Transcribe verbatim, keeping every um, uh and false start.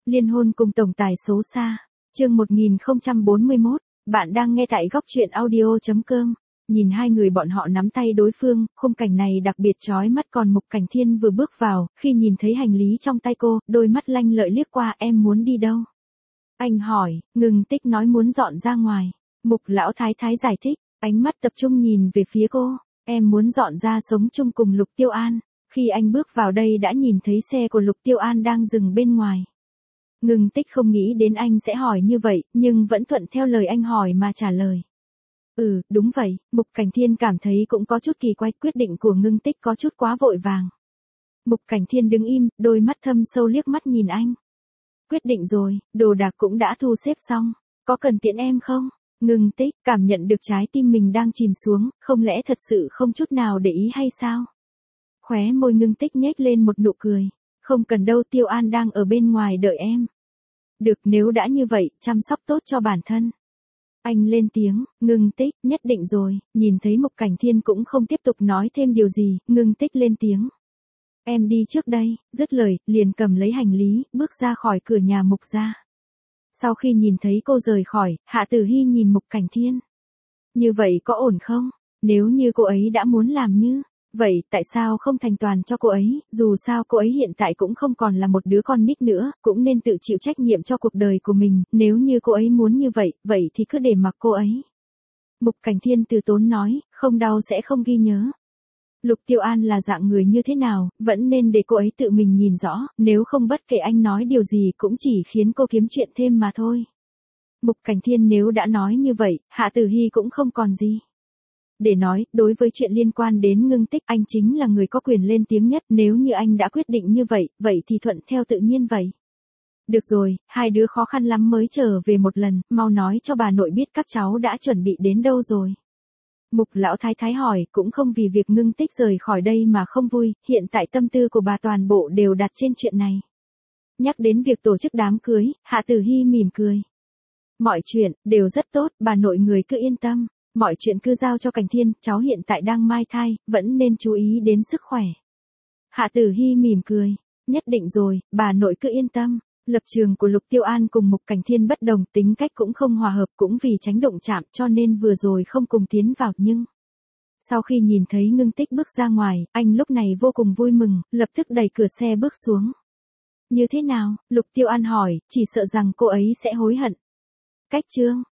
Liên hôn cùng tổng tài xấu xa. Chương một nghìn không trăm bốn mươi mốt, bạn đang nghe tại góc truyện audio chấm com. Nhìn hai người bọn họ nắm tay đối phương, khung cảnh này đặc biệt chói mắt. Còn Mục Cảnh Thiên vừa bước vào, khi nhìn thấy hành lý trong tay cô, đôi mắt lanh lợi liếc qua. Em muốn đi đâu? Anh hỏi. Ngừng Tích nói muốn dọn ra ngoài. Mục lão thái thái giải thích, ánh mắt tập trung nhìn về phía cô. Em muốn dọn ra sống chung cùng Lục Tiêu An. Khi anh bước vào đây đã nhìn thấy xe của Lục Tiêu An đang dừng bên ngoài. Ngừng Tích không nghĩ đến anh sẽ hỏi như vậy, nhưng vẫn thuận theo lời anh hỏi mà trả lời. Ừ, đúng vậy. Mục Cảnh Thiên cảm thấy cũng có chút kỳ quái, quyết định của Ngưng Tích có chút quá vội vàng. Mục Cảnh Thiên đứng im, đôi mắt thâm sâu liếc mắt nhìn anh. Quyết định rồi, đồ đạc cũng đã thu xếp xong, có cần tiễn em không? Ngưng Tích cảm nhận được trái tim mình đang chìm xuống, không lẽ thật sự không chút nào để ý hay sao? Khóe môi Ngưng Tích nhếch lên một nụ cười. Không cần đâu, Tiêu An đang ở bên ngoài đợi em. Được, nếu đã như vậy, chăm sóc tốt cho bản thân. Anh lên tiếng. Ngưng Tích, nhất định rồi. Nhìn thấy Mục Cảnh Thiên cũng không tiếp tục nói thêm điều gì, Ngưng Tích lên tiếng. Em đi trước đây. Dứt lời, liền cầm lấy hành lý, bước ra khỏi cửa nhà Mục gia. Sau khi nhìn thấy cô rời khỏi, Hạ Tử Hy nhìn Mục Cảnh Thiên. Như vậy có ổn không? Nếu như cô ấy đã muốn làm như vậy, tại sao không thành toàn cho cô ấy? Dù sao cô ấy hiện tại cũng không còn là một đứa con nít nữa, cũng nên tự chịu trách nhiệm cho cuộc đời của mình. Nếu như cô ấy muốn như vậy, vậy thì cứ để mặc cô ấy. Mục Cảnh Thiên từ tốn nói, không đau sẽ không ghi nhớ. Lục Tiêu An là dạng người như thế nào, vẫn nên để cô ấy tự mình nhìn rõ, nếu không bất kể anh nói điều gì cũng chỉ khiến cô kiếm chuyện thêm mà thôi. Mục Cảnh Thiên nếu đã nói như vậy, Hạ Tử Hy cũng không còn gì để nói. Đối với chuyện liên quan đến Ngưng Tích, anh chính là người có quyền lên tiếng nhất. Nếu như anh đã quyết định như vậy, vậy thì thuận theo tự nhiên vậy. Được rồi, hai đứa khó khăn lắm mới trở về một lần, mau nói cho bà nội biết các cháu đã chuẩn bị đến đâu rồi. Mục lão thái thái hỏi, cũng không vì việc Ngưng Tích rời khỏi đây mà không vui, hiện tại tâm tư của bà toàn bộ đều đặt trên chuyện này. Nhắc đến việc tổ chức đám cưới, Hạ Tử Hy mỉm cười. Mọi chuyện đều rất tốt, bà nội người cứ yên tâm. Mọi chuyện cứ giao cho Cảnh Thiên, cháu hiện tại đang mang thai, vẫn nên chú ý đến sức khỏe. Hạ Tử Hy mỉm cười. Nhất định rồi, bà nội cứ yên tâm. Lập trường của Lục Tiêu An cùng Mục Cảnh Thiên bất đồng, tính cách cũng không hòa hợp, cũng vì tránh động chạm cho nên vừa rồi không cùng tiến vào. Nhưng sau khi nhìn thấy Ngưng Tích bước ra ngoài, anh lúc này vô cùng vui mừng, lập tức đẩy cửa xe bước xuống. Như thế nào? Lục Tiêu An hỏi, chỉ sợ rằng cô ấy sẽ hối hận. Cách chương